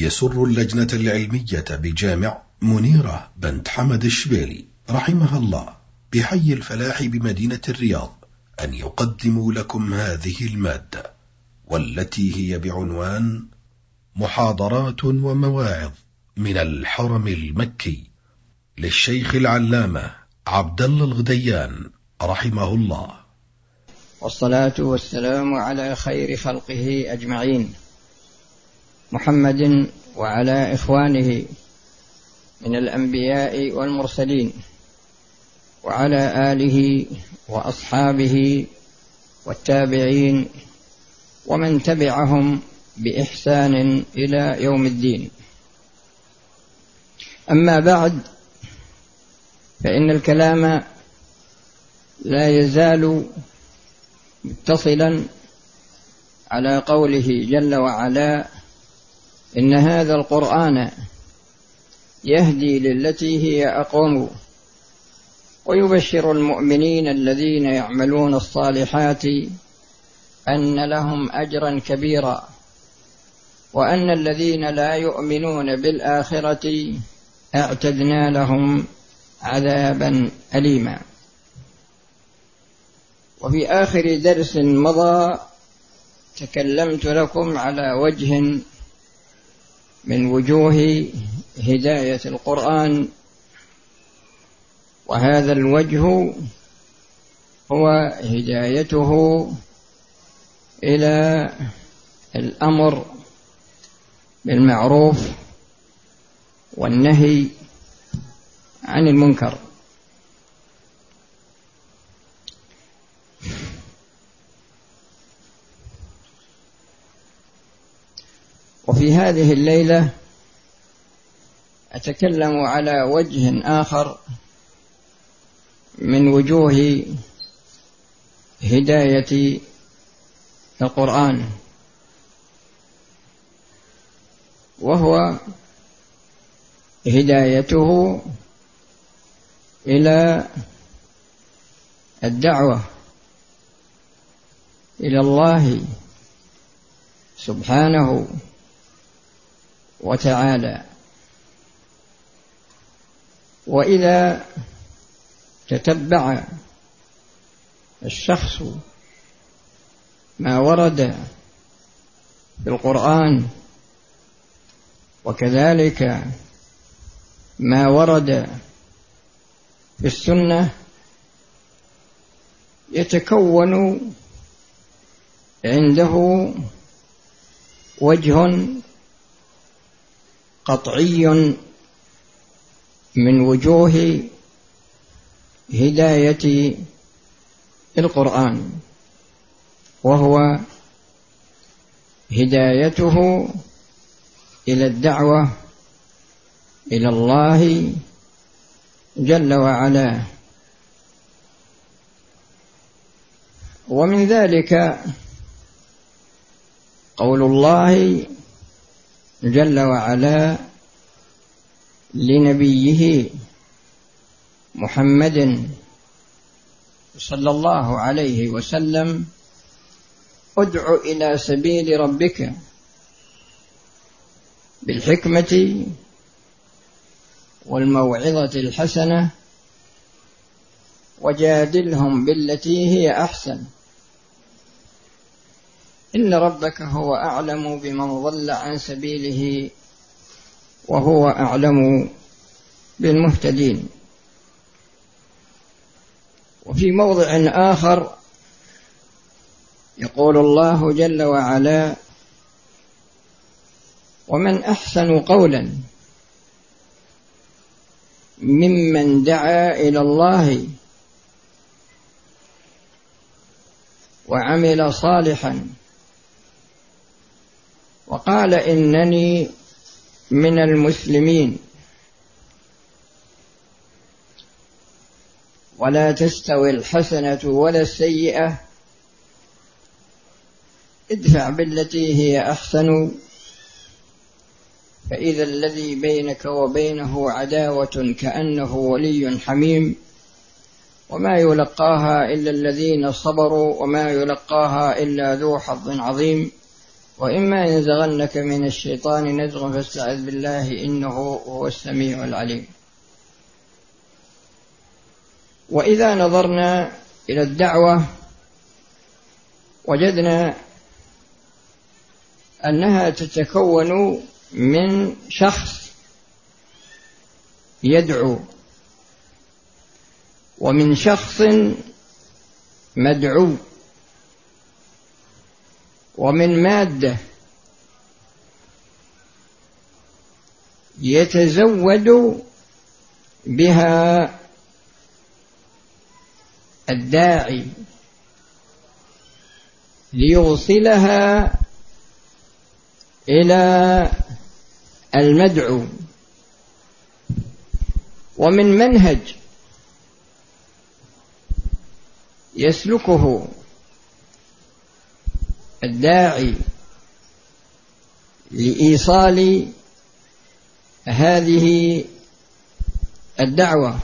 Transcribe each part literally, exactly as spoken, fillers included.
يسر اللجنة العلمية بجامع منيرة بنت حمد الشبيلي رحمها الله بحي الفلاح بمدينة الرياض أن يقدموا لكم هذه المادة، والتي هي بعنوان محاضرات ومواعظ من الحرم المكي للشيخ العلامة عبد الله الغديان رحمه الله. والصلاة والسلام على خير خلقه أجمعين، محمد وعلى إخوانه من الأنبياء والمرسلين، وعلى آله وأصحابه والتابعين ومن تبعهم بإحسان إلى يوم الدين. أما بعد، فإن الكلام لا يزال متصلا على قوله جل وعلا: إن هذا القرآن يهدي للتي هي أقوم ويبشر المؤمنين الذين يعملون الصالحات أن لهم أجرا كبيرا وأن الذين لا يؤمنون بالآخرة اعتدنا لهم عذابا أليما. وفي آخر درس مضى تكلمت لكم على وجه من وجوه هداية القرآن، وهذا الوجه هو هدايته إلى الأمر بالمعروف والنهي عن المنكر. وفي هذه الليلة أتكلم على وجه آخر من وجوه هداية القرآن، وهو هدايته إلى الدعوة إلى الله سبحانه وتعالى. وإذا تتبع الشخص ما ورد في القرآن وكذلك ما ورد في السنة، يتكون عنده وجه قطعي من وجوه هداية القرآن، وهو هدايته إلى الدعوة إلى الله جل وعلا. ومن ذلك قول الله جل وعلا لنبيه محمد صلى الله عليه وسلم: ادع إلى سبيل ربك بالحكمة والموعظة الحسنة وجادلهم بالتي هي أحسن، إن ربك هو أعلم بمن ضل عن سبيله وهو أعلم بالمهتدين. وفي موضع آخر يقول الله جل وعلا: ومن أحسن قولا ممن دعا إلى الله وعمل صالحا وقال إنني من المسلمين. ولا تستوي الحسنة ولا السيئة، ادفع بالتي هي أحسن فإذا الذي بينك وبينه عداوة كأنه ولي حميم، وما يلقاها إلا الذين صبروا وما يلقاها إلا ذو حظ عظيم. وإما ينزغنك من الشيطان نزغ فاستعذ بالله إنه هو السميع العليم. وإذا نظرنا إلى الدعوة وجدنا أنها تتكون من شخص يدعو ومن شخص مدعو ومن مادة يتزود بها الداعي ليوصلها إلى المدعو، ومن منهج يسلكه الداعي لإيصال هذه الدعوة،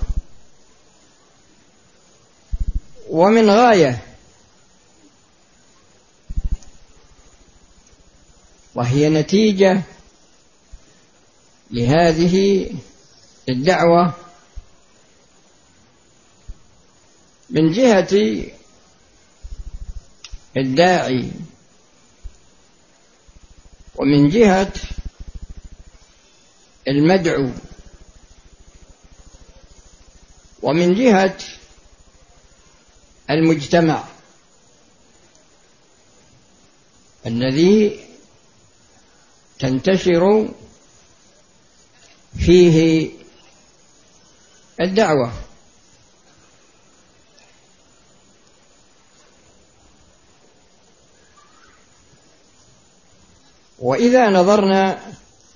ومن غاية وهي نتيجة لهذه الدعوة من جهة الداعي ومن جهة المدعو ومن جهة المجتمع الذي تنتشر فيه الدعوة. وإذا نظرنا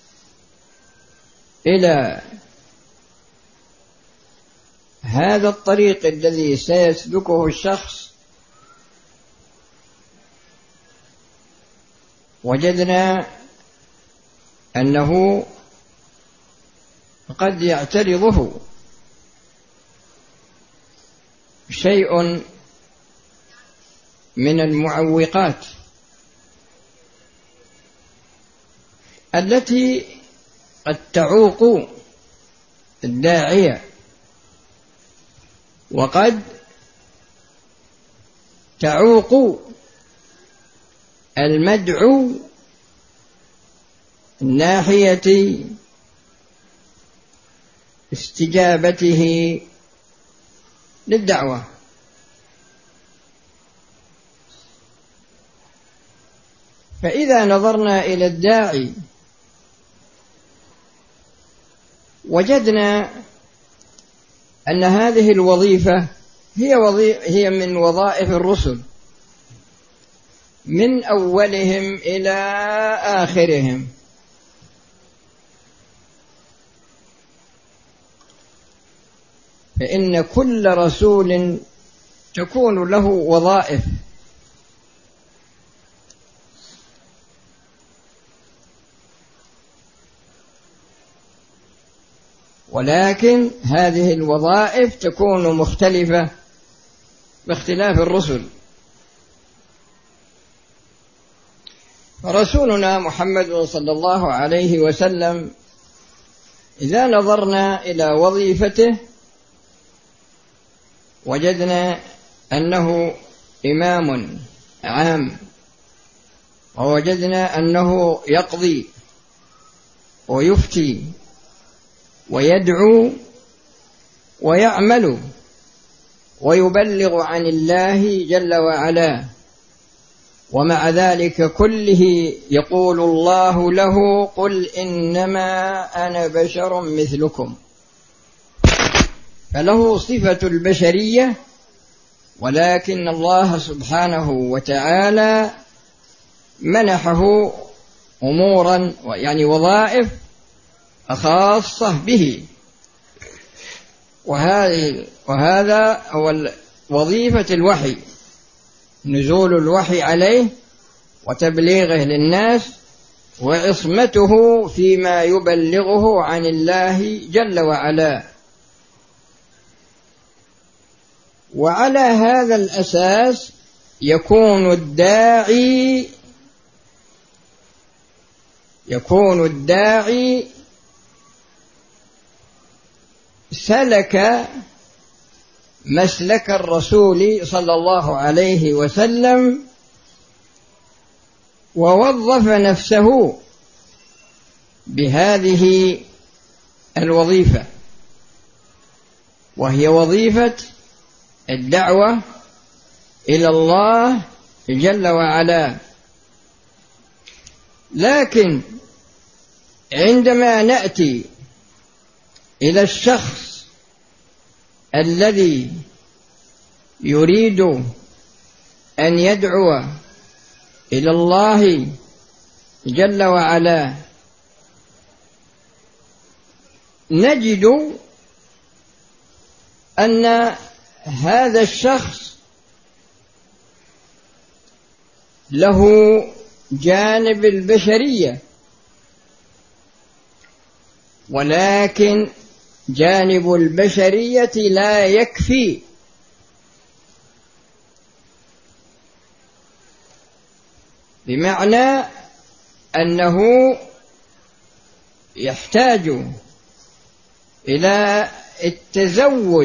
إلى هذا الطريق الذي سيسلكه الشخص وجدنا أنه قد يعترضه شيء من المعوقات التي قد تعوق الداعية وقد تعوق المدعو من ناحية استجابته للدعوة. فإذا نظرنا إلى الداعي وجدنا أن هذه الوظيفة هي وظيفة هي من وظائف الرسل من أولهم إلى آخرهم، فإن كل رسول تكون له وظائف، ولكن هذه الوظائف تكون مختلفة باختلاف الرسل. فرسولنا محمد صلى الله عليه وسلم إذا نظرنا إلى وظيفته وجدنا أنه إمام عام، ووجدنا أنه يقضي ويفتي ويدعو ويعمل ويبلغ عن الله جل وعلا، ومع ذلك كله يقول الله له: قل إنما أنا بشر مثلكم. فله صفة البشرية، ولكن الله سبحانه وتعالى منحه أمورا يعني وظائف خاصة به، وهذه وهذا هو وظيفة الوحي، نزول الوحي عليه وتبليغه للناس وعصمته فيما يبلغه عن الله جل وعلا. وعلى هذا الأساس يكون الداعي يكون الداعي سلك مسلك الرسول صلى الله عليه وسلم ووظف نفسه بهذه الوظيفة، وهي وظيفة الدعوة إلى الله جل وعلا. لكن عندما نأتي إلى الشخص الذي يريد أن يدعو إلى الله جل وعلا، نجد أن هذا الشخص له جانب البشرية، ولكن جانب البشرية لا يكفي، بمعنى أنه يحتاج إلى التزود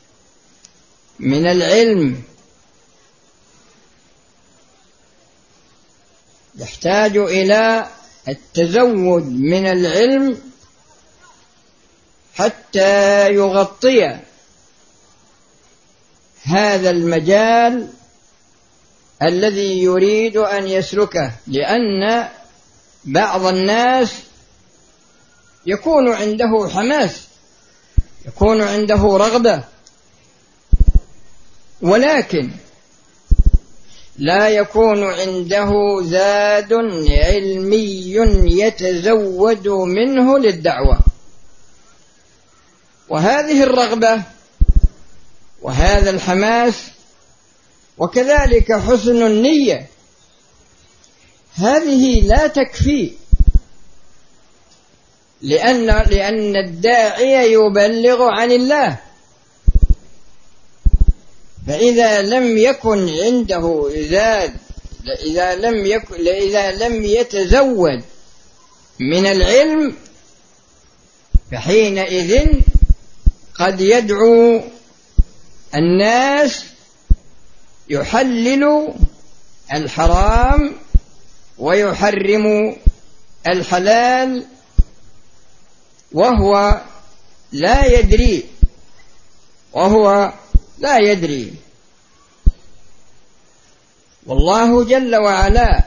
من العلم، يحتاج إلى التزود من العلم حتى يغطي هذا المجال الذي يريد أن يسلكه. لأن بعض الناس يكون عنده حماس، يكون عنده رغبة، ولكن لا يكون عنده زاد علمي يتزود منه للدعوة. وهذه الرغبة وهذا الحماس وكذلك حسن النية هذه لا تكفي، لأن لأن الداعي يبلغ عن الله، فإذا لم يكن عنده زاد، إذا لم يكن إذا لم يتزود من العلم، فحينئذ قد يدعو الناس يحلل الحرام ويحرم الحلال وهو لا يدري وهو لا يدري. والله جل وعلا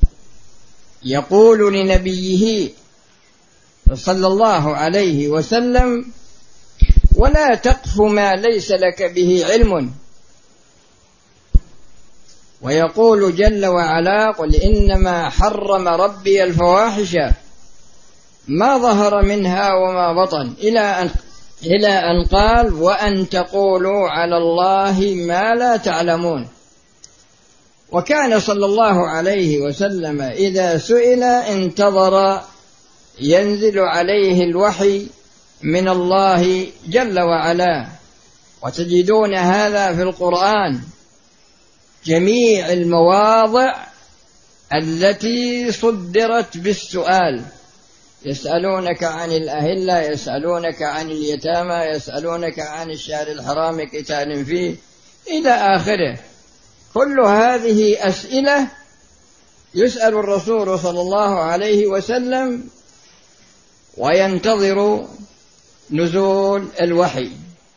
يقول لنبيه صلى الله عليه وسلم: ولا تقف ما ليس لك به علم. ويقول جل وعلا: قل إنما حرم ربي الفواحش ما ظهر منها وما بطن، إلى أن إلى أن قال: وأن تقولوا على الله ما لا تعلمون. وكان صلى الله عليه وسلم إذا سئل انتظر ينزل عليه الوحي من الله جل وعلا، وتجدون هذا في القرآن، جميع المواضع التي صدرت بالسؤال: يسألونك عن الأهلة، يسألونك عن اليتامى، يسألونك عن الشهر الحرام قتال فيه، إلى آخره. كل هذه أسئلة يسأل الرسول صلى الله عليه وسلم وينتظر نزول الوحي.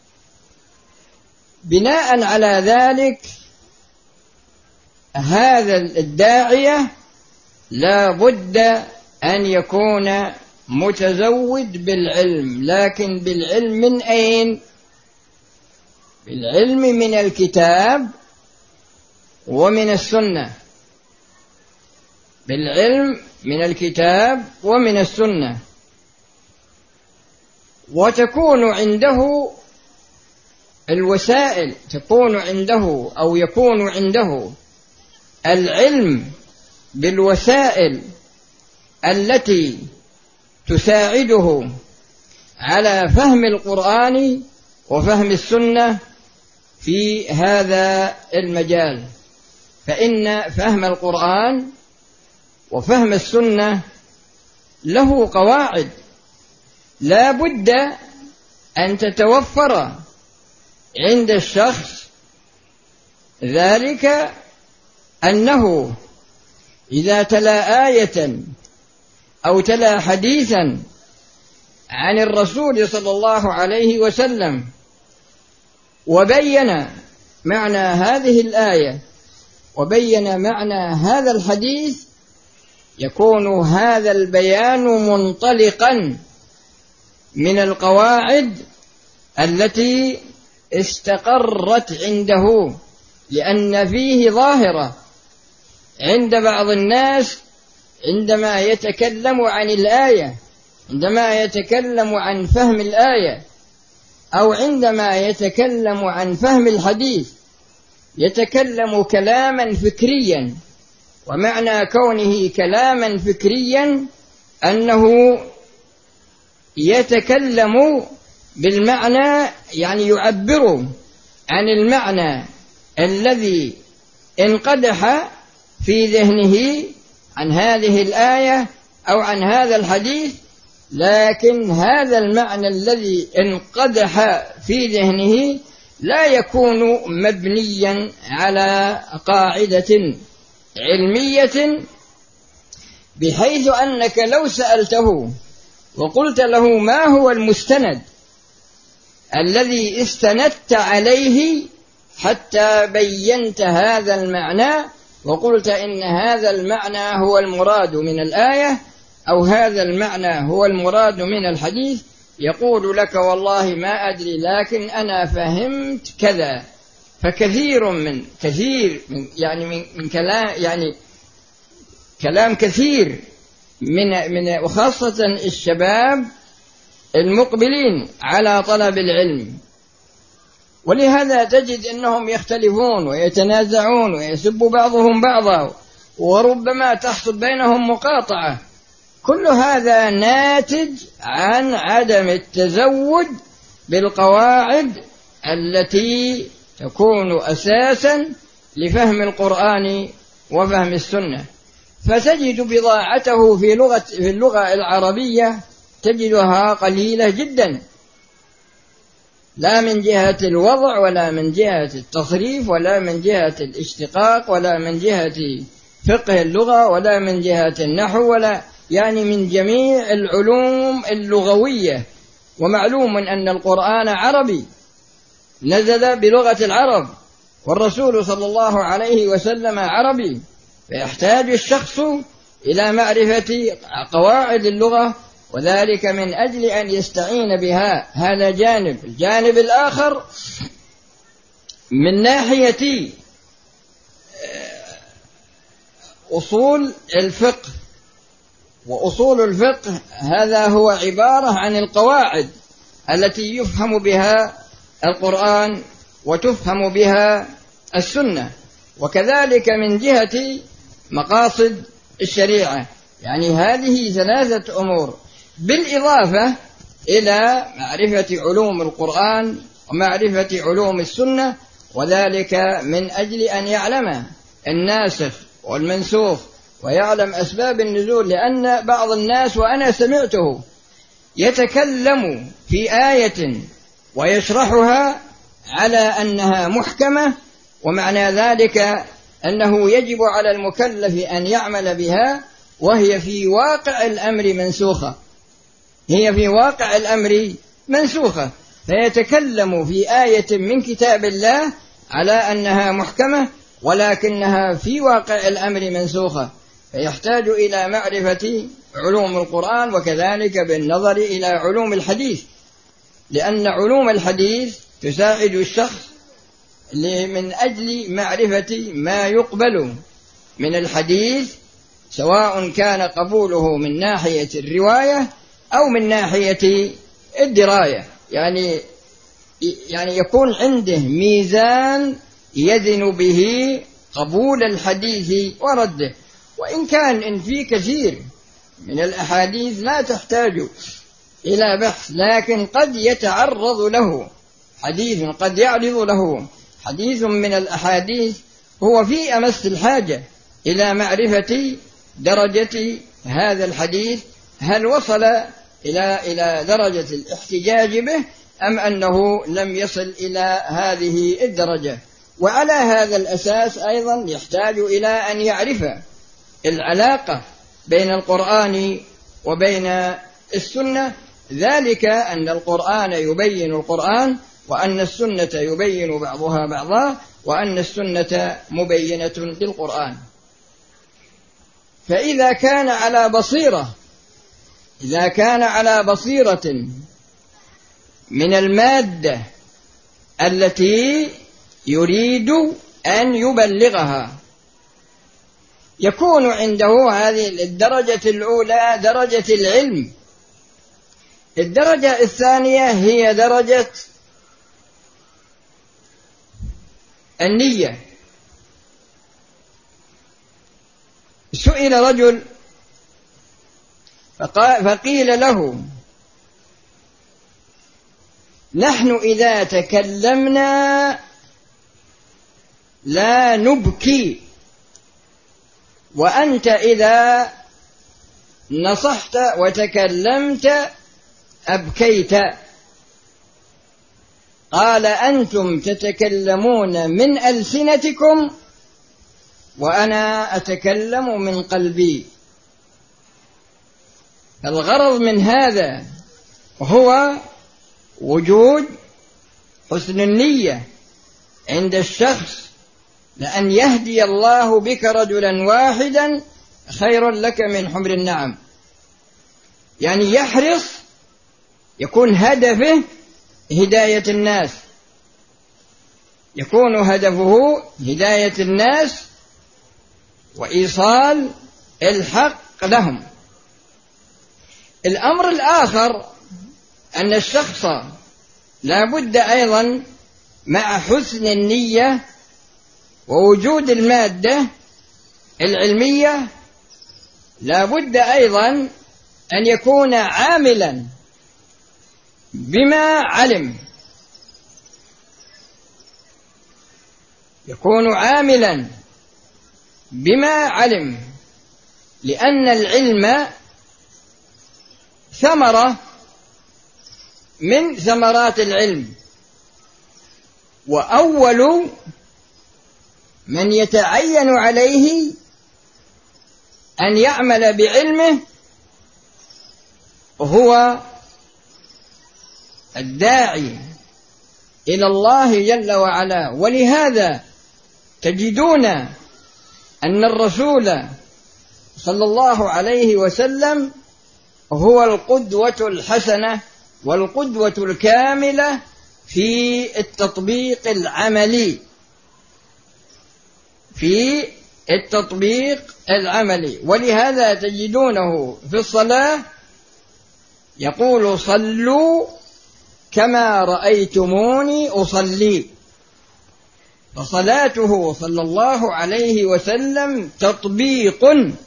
بناء على ذلك هذا الداعية لا بد أن يكون متزود بالعلم، لكن بالعلم من أين؟ بالعلم من الكتاب ومن السنة، بالعلم من الكتاب ومن السنة. وتكون عنده الوسائل، تكون عنده أو يكون عنده العلم بالوسائل التي تساعده على فهم القرآن وفهم السنة في هذا المجال. فإن فهم القرآن وفهم السنة له قواعد لا بد أن تتوفر عند الشخص، ذلك أنه إذا تلا آية أو تلا حديثا عن الرسول صلى الله عليه وسلم وبين معنى هذه الآية وبين معنى هذا الحديث، يكون هذا البيان منطلقا من القواعد التي استقرت عنده، لأن فيه ظاهرة عند بعض الناس عندما يتكلم عن الآية، عندما يتكلم عن فهم الآية أو عندما يتكلم عن فهم الحديث، يتكلم كلاما فكريا، ومعنى كونه كلاما فكريا أنه يتكلم بالمعنى، يعني يعبر عن المعنى الذي انقدح في ذهنه عن هذه الآية أو عن هذا الحديث، لكن هذا المعنى الذي انقدح في ذهنه لا يكون مبنيا على قاعدة علمية، بحيث أنك لو سألته وقلت له ما هو المستند الذي استندت عليه حتى بينت هذا المعنى وقلت إن هذا المعنى هو المراد من الآية أو هذا المعنى هو المراد من الحديث، يقول لك والله ما أدري لكن أنا فهمت كذا. فكثير من كثير من يعني من, من كلام يعني كلام كثير من من وخاصة الشباب المقبلين على طلب العلم، ولهذا تجد أنهم يختلفون ويتنازعون ويسب بعضهم بعضا وربما تحصل بينهم مقاطعة. كل هذا ناتج عن عدم التزود بالقواعد التي تكون أساسا لفهم القرآن وفهم السنة. فتجد بضاعته في لغة في اللغة العربية تجدها قليلة جدا، لا من جهة الوضع ولا من جهة التصريف ولا من جهة الاشتقاق ولا من جهة فقه اللغة ولا من جهة النحو، ولا يعني من جميع العلوم اللغوية. ومعلوم أن القرآن عربي نزل بلغة العرب، والرسول صلى الله عليه وسلم عربي، فيحتاج الشخص إلى معرفة قواعد اللغة، وذلك من أجل أن يستعين بها. هذا جانب. الجانب الآخر من ناحية أصول الفقه، وأصول الفقه هذا هو عبارة عن القواعد التي يفهم بها القرآن وتفهم بها السنة، وكذلك من جهة مقاصد الشريعة. يعني هذه ثلاثة أمور، بالإضافة إلى معرفة علوم القرآن ومعرفة علوم السنة، وذلك من أجل أن يعلم الناسخ والمنسوخ ويعلم أسباب النزول. لأن بعض الناس وأنا سمعته يتكلم في آية ويشرحها على أنها محكمة، ومعنى ذلك أنه يجب على المكلف أن يعمل بها، وهي في واقع الأمر منسوخة، هي في واقع الأمر منسوخة. فيتكلم في آية من كتاب الله على أنها محكمة، ولكنها في واقع الأمر منسوخة، فيحتاج إلى معرفة علوم القرآن، وكذلك بالنظر إلى علوم الحديث، لأن علوم الحديث تساعد الشخص من أجل معرفة ما يقبل من الحديث، سواء كان قبوله من ناحية الرواية أو من ناحية الدراية. يعني يعني يكون عنده ميزان يزن به قبول الحديث ورده. وإن كان إن في كثير من الأحاديث لا تحتاج إلى بحث، لكن قد يتعرض له حديث، قد يعرض له حديث من الأحاديث هو في أمس الحاجة إلى معرفة درجة هذا الحديث، هل وصل إلى إلى درجة الاحتجاج به أم أنه لم يصل إلى هذه الدرجة. وعلى هذا الأساس أيضا يحتاج إلى أن يعرف العلاقة بين القرآن وبين السنة، ذلك أن القرآن يبين القرآن، وأن السنة يبين بعضها بعضا، وأن السنة مبينة للقرآن. فإذا كان على بصيرة إذا كان على بصيرة من المادة التي يريد أن يبلغها، يكون عنده هذه الدرجة الأولى درجة العلم. الدرجة الثانية هي درجة النية. سئل رجل فقيل له: نحن إذا تكلمنا لا نبكي، وأنت إذا نصحت وتكلمت أبكيت. قال: أنتم تتكلمون من ألسنتكم وأنا أتكلم من قلبي. الغرض من هذا هو وجود حسن النية عند الشخص، لأن يهدي الله بك رجلا واحدا خير لك من حمر النعم. يعني يحرص، يكون هدفه هداية الناس، يكون هدفه هداية الناس وإيصال الحق لهم. الأمر الآخر أن الشخص لا بد أيضا مع حسن النية ووجود المادة العلمية، لا بد أيضا أن يكون عاملا بما علم، يكون عاملا بما علم، لأن العلم ثمرة من ثمرات العلم، وأول من يتعين عليه أن يعمل بعلمه هو الداعي إلى الله جل وعلا. ولهذا تجدون أن الرسول صلى الله عليه وسلم هو القدوة الحسنة والقدوة الكاملة في التطبيق العملي في التطبيق العملي. ولهذا تجدونه في الصلاة يقول: صلوا كما رأيتموني أصلي. فصلاته صلى الله عليه وسلم تطبيق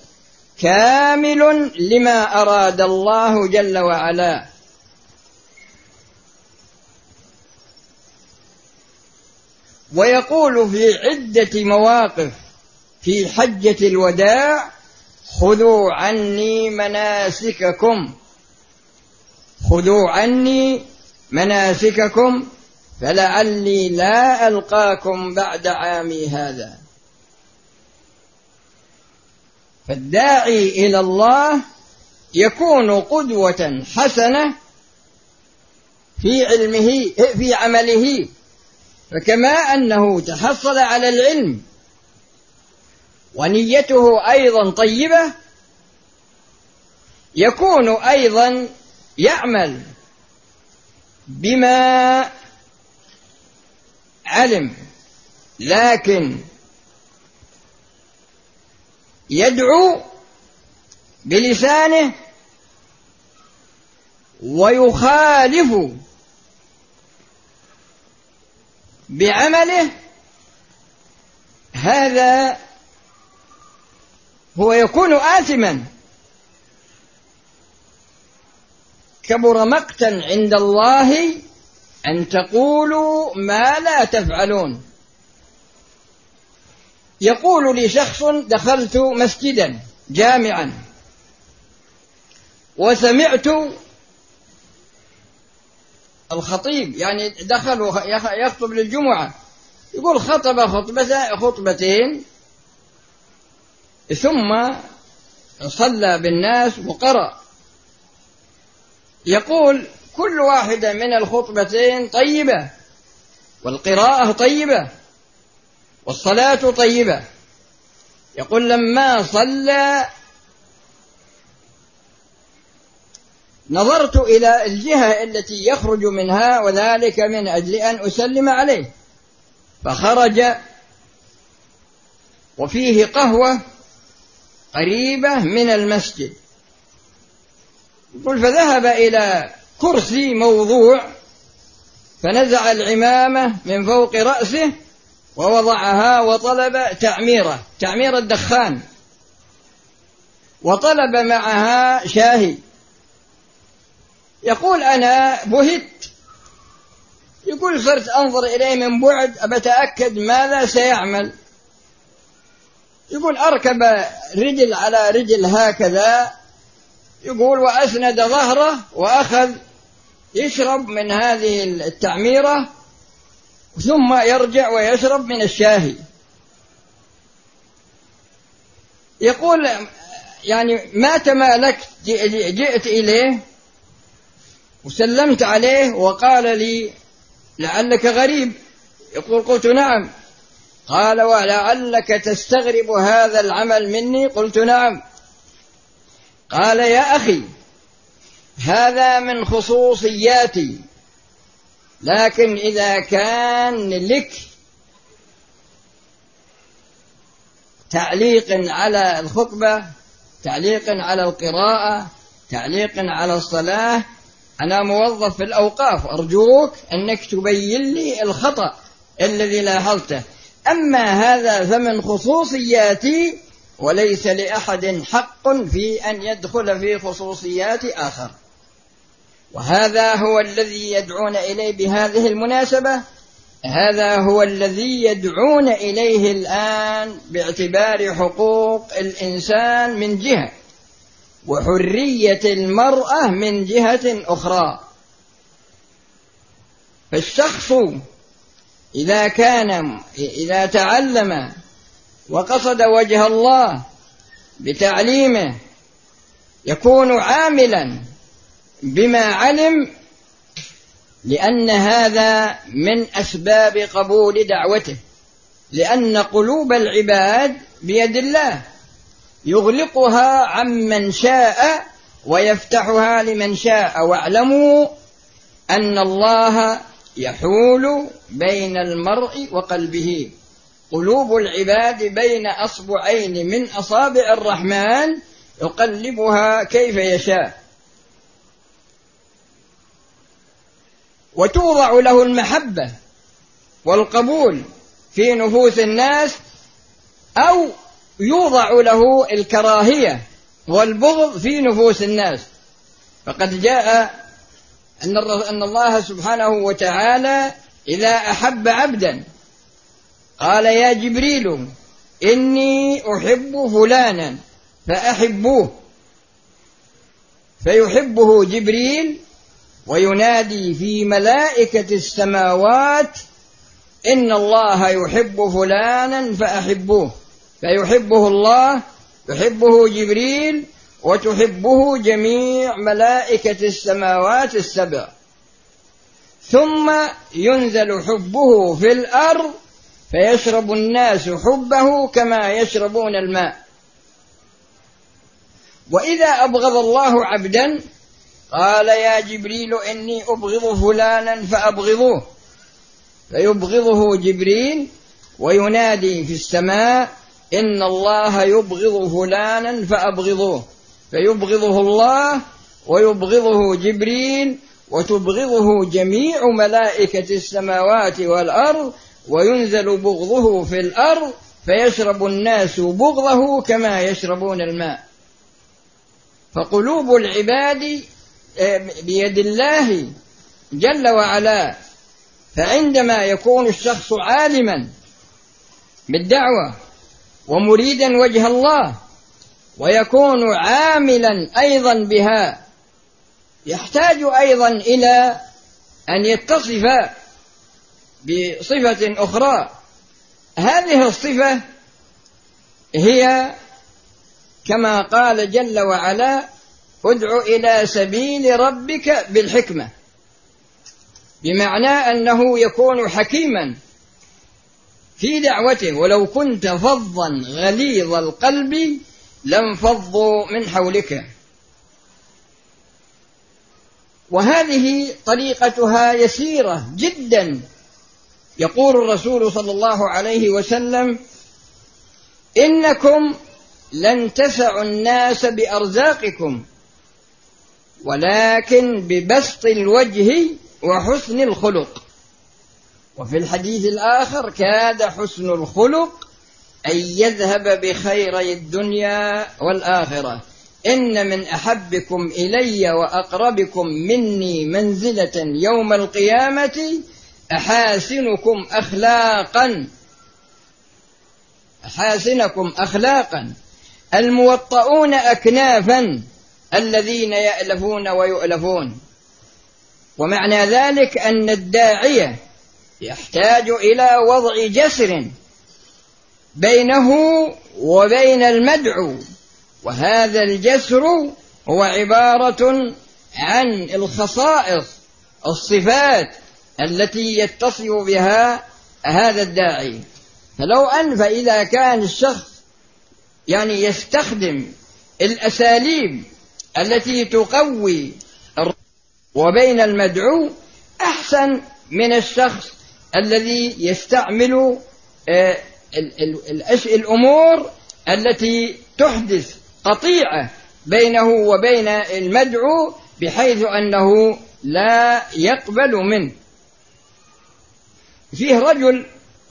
كامل لما أراد الله جل وعلا. ويقول في عدة مواقف في حجة الوداع: خذوا عني مناسككم خذوا عني مناسككم فلعلي لا ألقاكم بعد عامي هذا. فالداعي إلى الله يكون قدوة حسنة في علمه في عمله، فكما أنه تحصل على العلم ونيته أيضا طيبة، يكون أيضا يعمل بما علم، لكن يدعو بلسانه ويخالف بعمله. هذا هو يكون آثما، كبر مقتا عند الله أن تقولوا ما لا تفعلون. يقول لي شخص: دخلت مسجدا جامعا وسمعت الخطيب، يعني دخل يخطب للجمعة، يقول خطب خطبة خطبتين ثم صلى بالناس وقرأ. يقول كل واحدة من الخطبتين طيبة، والقراءة طيبة، والصلاة طيبة. يقول لما صلى نظرت إلى الجهة التي يخرج منها، وذلك من أجل أن أسلم عليه، فخرج وفيه قهوة قريبة من المسجد. يقول فذهب إلى كرسي موضوع فنزع العمامة من فوق رأسه ووضعها وطلب تعميرة تعمير الدخان، وطلب معها شاهي. يقول أنا بهت، يقول صرت أنظر إليه من بعد أبتأكد ماذا سيعمل. يقول أركب رجل على رجل هكذا، يقول وأسند ظهره وأخذ يشرب من هذه التعميرة ثم يرجع ويشرب من الشاهي. يقول يعني ما تمالكت، جئت إليه وسلمت عليه وقال لي لعلك غريب. يقول قلت نعم. قال ولعلك تستغرب هذا العمل مني. قلت نعم. قال يا أخي هذا من خصوصياتي، لكن إذا كان لك تعليق على الخطبة، تعليق على القراءة، تعليق على الصلاة، أنا موظف في الأوقاف، أرجوك أنك تبين لي الخطأ الذي لاحظته، أما هذا فمن خصوصياتي وليس لأحد حق في أن يدخل في خصوصيات آخر. وهذا هو الذي يدعون إليه بهذه المناسبة، هذا هو الذي يدعون إليه الآن باعتبار حقوق الإنسان من جهة، وحرية المرأة من جهة أخرى. فالشخص إذا كان إذا تعلم وقصد وجه الله بتعليمه يكون عاملا بما علم، لأن هذا من أسباب قبول دعوته، لأن قلوب العباد بيد الله، يغلقها عمن شاء ويفتحها لمن شاء. واعلموا أن الله يحول بين المرء وقلبه، قلوب العباد بين أصبعين من أصابع الرحمن يقلبها كيف يشاء، وتوضع له المحبة والقبول في نفوس الناس، أو يوضع له الكراهية والبغض في نفوس الناس. فقد جاء أن الله سبحانه وتعالى إذا أحب عبدا قال يا جبريل إني أحب فلانا فأحبوه، فيحبه جبريل وينادي في ملائكة السماوات إن الله يحب فلانا فأحبوه، فيحبه الله، يحبه جبريل، وتحبه جميع ملائكة السماوات السبع. ثم ينزل حبه في الأرض فيشرب الناس حبه كما يشربون الماء. وإذا أبغض الله عبدا قال يا جبريل إني أبغض فلانا فأبغضوه، فيبغضه جبريل وينادي في السماء إن الله يبغض فلانا فأبغضوه، فيبغضه الله ويبغضه جبريل وتبغضه جميع ملائكة السماوات والأرض، وينزل بغضه في الأرض فيشرب الناس بغضه كما يشربون الماء. فقلوب العباد بيد الله جل وعلا. فعندما يكون الشخص عالما بالدعوة ومريدا وجه الله، ويكون عاملا أيضا بها يحتاج أيضا إلى أن يتصف بصفة أخرى. هذه الصفة هي كما قال جل وعلا: ادع إلى سبيل ربك بالحكمة، بمعنى أنه يكون حكيما في دعوته، ولو كنت فظا غليظ القلب لانفضوا من حولك. وهذه طريقتها يسيرة جدا. يقول الرسول صلى الله عليه وسلم: إنكم لن تسعوا الناس بأرزاقكم ولكن ببسط الوجه وحسن الخلق. وفي الحديث الآخر: كاد حسن الخلق أن يذهب بخيري الدنيا والآخرة، إن من أحبكم إلي وأقربكم مني منزلة يوم القيامة أحاسنكم أخلاقا أحاسنكم أخلاقا الموطؤون أكنافا الذين يألفون ويؤلفون. ومعنى ذلك أن الداعية يحتاج إلى وضع جسر بينه وبين المدعو، وهذا الجسر هو عبارة عن الخصائص، الصفات التي يتصف بها هذا الداعي. فلو أن فإذا كان الشخص يعني يستخدم الأساليب التي تقوي وبين المدعو أحسن من الشخص الذي يستعمل الأمور التي تحدث قطيعة بينه وبين المدعو بحيث أنه لا يقبل منه. فيه رجل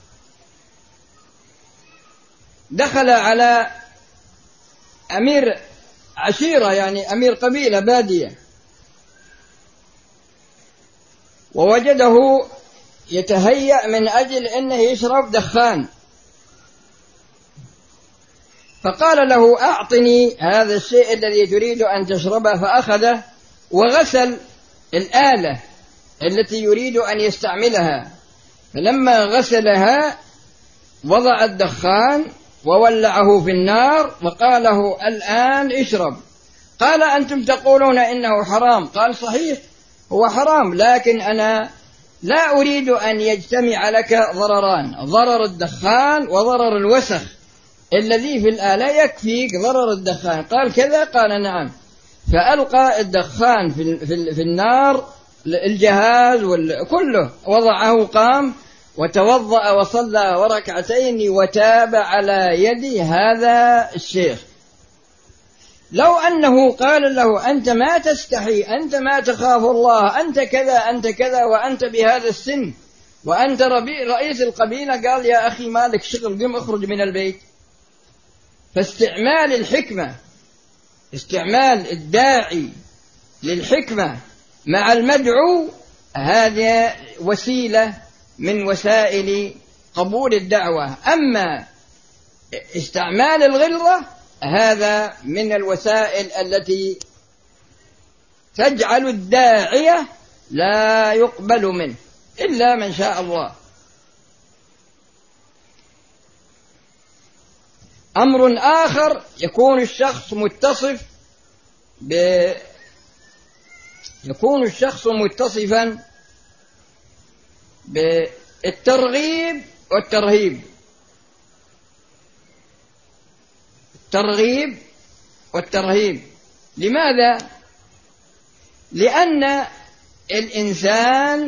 دخل على أمير عشيرة، يعني أمير قبيلة بادية، ووجده يتهيأ من أجل أنه يشرب دخان، فقال له: أعطني هذا الشيء الذي تريد أن تشربه، فأخذه وغسل الآلة التي يريد أن يستعملها. فلما غسلها وضع الدخان وولعه في النار وقال له: الآن اشرب. قال: أنتم تقولون إنه حرام. قال: صحيح هو حرام، لكن أنا لا أريد أن يجتمع لك ضرران، ضرر الدخان وضرر الوسخ الذي في الآلة، يكفيك ضرر الدخان. قال: كذا؟ قال: نعم. فألقى الدخان في النار، الجهاز كله وضعه، قام وتوضأ وصلى وركعتين وتاب على يد هذا الشيخ. لو أنه قال له: أنت ما تستحي، أنت ما تخاف الله، أنت كذا أنت كذا، وأنت بهذا السن، وأنت رئيس القبيلة، قال: يا أخي مالك شغل، قم اخرج من البيت. فاستعمال الحكمة، استعمال الداعي للحكمة مع المدعو، هذه وسيلة من وسائل قبول الدعوة. أما استعمال الغلظة هذا من الوسائل التي تجعل الداعية لا يقبل منه إلا من شاء الله. أمر آخر: يكون الشخص متصف ب يكون الشخص متصفا بالترغيب والترهيب. الترغيب والترهيب لماذا؟ لأن الإنسان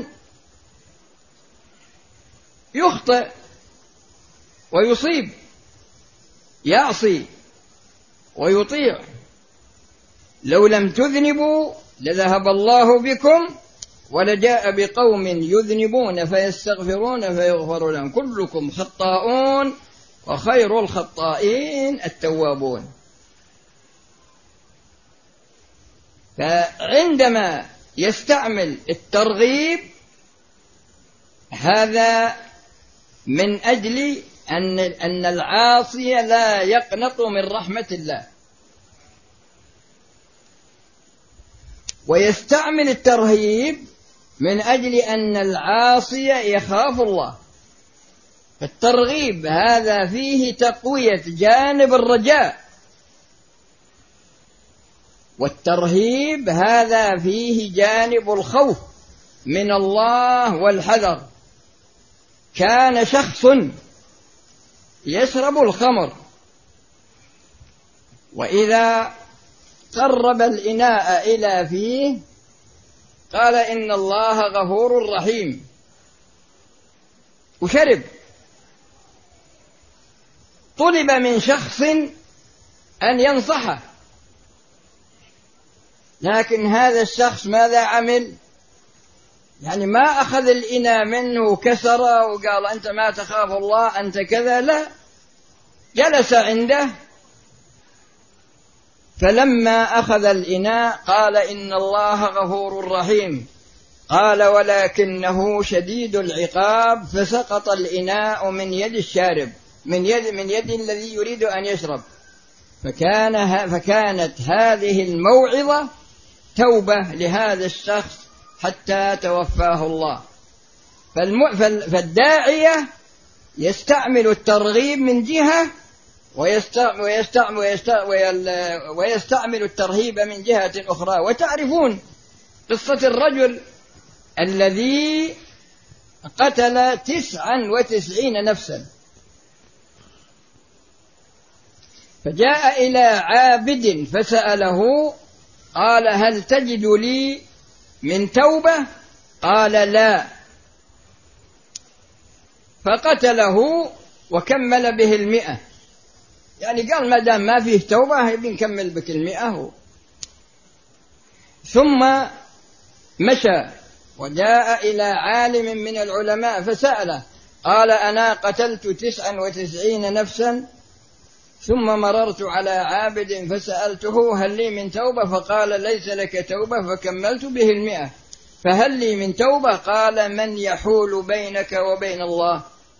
يخطئ ويصيب، يعصي ويطيع. لو لم تذنبوا لذهب الله بكم ولجاء بقوم يذنبون فيستغفرون فيغفر لهم، كلكم خطاؤون وخير الخطائين التوابون. فعندما يستعمل الترغيب هذا من أجل أن أن العاصي لا يقنط من رحمة الله. ويستعمل الترهيب من أجل أن العاصي يخاف الله. الترغيب هذا فيه تقوية جانب الرجاء، والترهيب هذا فيه جانب الخوف من الله والحذر. كان شخص يشرب الخمر، وإذا قرب الإناء إلى فيه قال إن الله غفور رحيم، وشرب. طلب من شخص أن ينصحه، لكن هذا الشخص ماذا عمل؟ يعني ما أخذ الإناء منه وكسر وقال أنت ما تخاف الله أنت كذا، لا، جلس عنده. فلما أخذ الإناء قال إن الله غفور رحيم، قال ولكنه شديد العقاب، فسقط الإناء من يد الشارب، من يد من يد الذي يريد أن يشرب. فكان فكانت هذه الموعظة توبة لهذا الشخص حتى توفاه الله. فالداعية يستعمل الترغيب من جهة، ويستعمل, ويستعمل, ويستعمل, ويستعمل الترهيب من جهة أخرى. وتعرفون قصة الرجل الذي قتل تسعا وتسعين نفسا، فجاء إلى عابد فسأله قال هل تجد لي من توبة؟ قال لا، فقتله وكمل به المئة. يعني قال ما دام ما فيه توبة بنكمل بك المئة. ثم مشى وجاء إلى عالم من العلماء فسأله قال أنا قتلت تسعا وتسعين نفسا، ثم مررت على عابد فسألته هل لي من توبة؟ فقال ليس لك توبة، فكملت به المئة. فهل لي من توبة؟ قال من يحول بينك وبين الله؟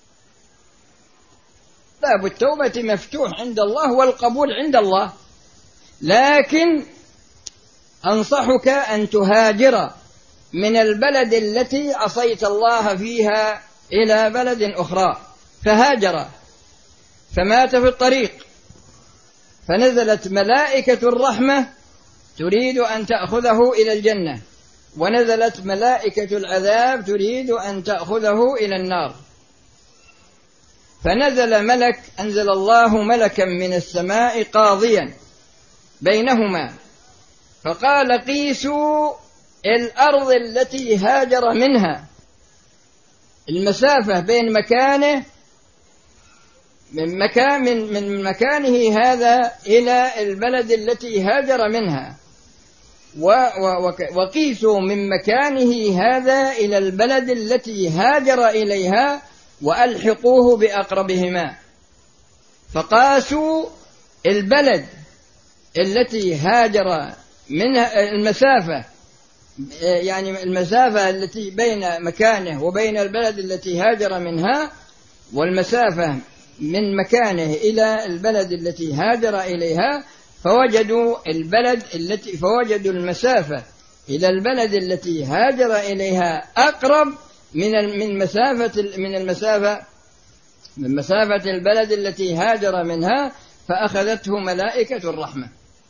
باب التوبة مفتوح عند الله والقبول عند الله، لكن أنصحك أن تهاجر من البلد التي عصيت الله فيها إلى بلد أخرى. فهاجر فمات في الطريق، فنزلت ملائكة الرحمة تريد أن تأخذه إلى الجنة، ونزلت ملائكة العذاب تريد أن تأخذه إلى النار. فنزل ملك، أنزل الله ملكا من السماء قاضيا بينهما، فقال قيسوا الأرض التي هاجر منها، المسافة بين مكانه من مكان من, من مكانه هذا إلى البلد التي هاجر منها، وقيسوا من مكانه هذا إلى البلد التي هاجر إليها وألحقوه بأقربهما. فقاسوا البلد التي هاجر منها، المسافة يعني المسافة التي بين مكانه وبين البلد التي هاجر منها، والمسافة من مكانه إلى البلد التي هاجر إليها، فوجدوا البلد التي فوجدوا المسافة إلى البلد التي هاجر إليها أقرب من من مسافة من المسافة من مسافة البلد التي هاجر منها، فأخذته ملائكة الرحمة.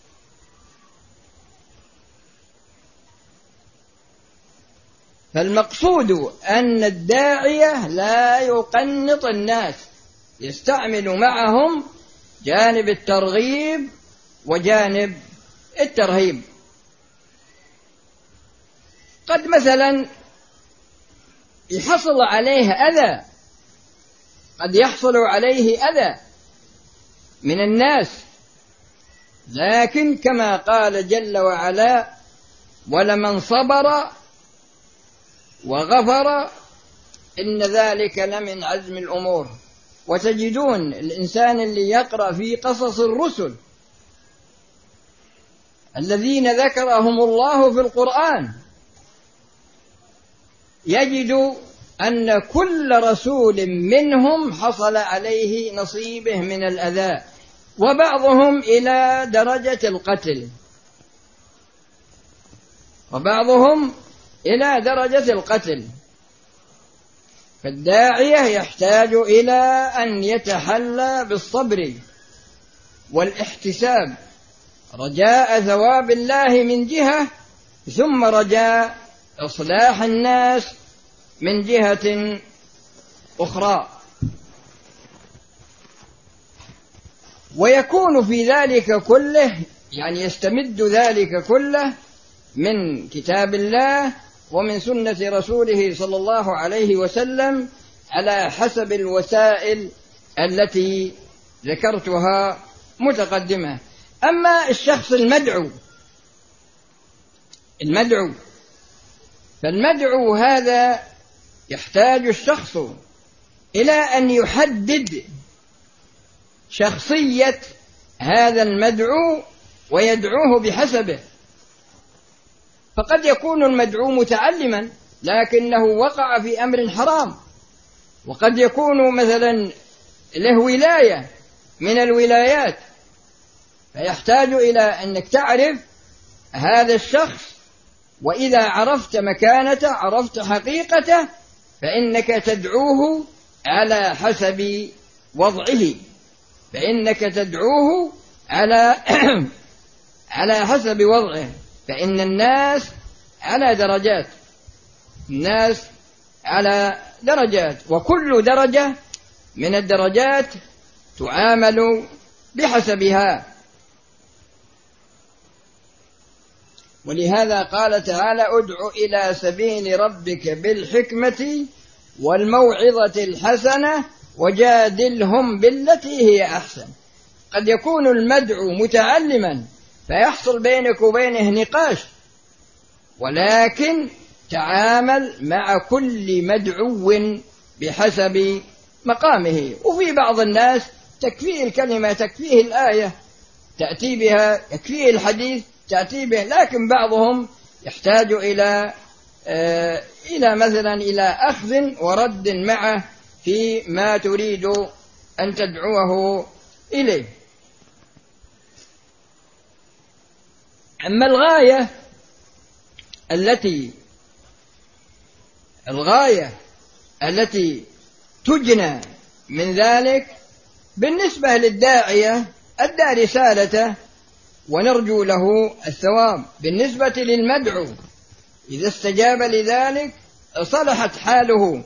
فالمقصود أن الداعية لا يقنط الناس، يستعمل معهم جانب الترغيب وجانب الترهيب. قد مثلا يحصل عليه أذى، قد يحصل عليه أذى من الناس، لكن كما قال جل وعلا ولمن صبر وغفر إن ذلك لمن عزم الأمور. وتجدون الإنسان اللي يقرأ في قصص الرسل الذين ذكرهم الله في القرآن يجد أن كل رسول منهم حصل عليه نصيبه من الأذى، وبعضهم إلى درجة القتل. وبعضهم إلى درجة القتل. فالداعية يحتاج إلى أن يتحلى بالصبر والاحتساب، رجاء ثواب الله من جهة، ثم رجاء إصلاح الناس من جهة أخرى. ويكون في ذلك كله، يعني يستمد ذلك كله من كتاب الله ومن سنة رسوله صلى الله عليه وسلم على حسب الوسائل التي ذكرتها متقدمة. أما الشخص المدعو المدعو فالمدعو هذا يحتاج الشخص إلى أن يحدد شخصية هذا المدعو ويدعوه بحسبه. فقد يكون المدعو متعلما لكنه وقع في أمر حرام، وقد يكون مثلا له ولاية من الولايات، فيحتاج إلى أنك تعرف هذا الشخص، وإذا عرفت مكانته عرفت حقيقته فإنك تدعوه على حسب وضعه، فإنك تدعوه على على حسب وضعه. فإن الناس على درجات، الناس على درجات، وكل درجة من الدرجات تعامل بحسبها. ولهذا قال تعالى: ادع إلى سبيل ربك بالحكمة والموعظة الحسنة وجادلهم بالتي هي أحسن. قد يكون المدعو متعلما فيحصل بينك وبينه نقاش، ولكن تعامل مع كل مدعو بحسب مقامه. وفي بعض الناس تكفيه الكلمة، تكفيه الآية تأتي بها، يكفيه الحديث تأتي به، لكن بعضهم يحتاج إلى آه إلى مثلا إلى أخذ ورد معه في ما تريد أن تدعوه إليه. أما الغاية التي الغاية التي تجنى من ذلك بالنسبة للداعية أدى رسالته ونرجو له الثواب. بالنسبة للمدعو إذا استجاب لذلك صلحت حاله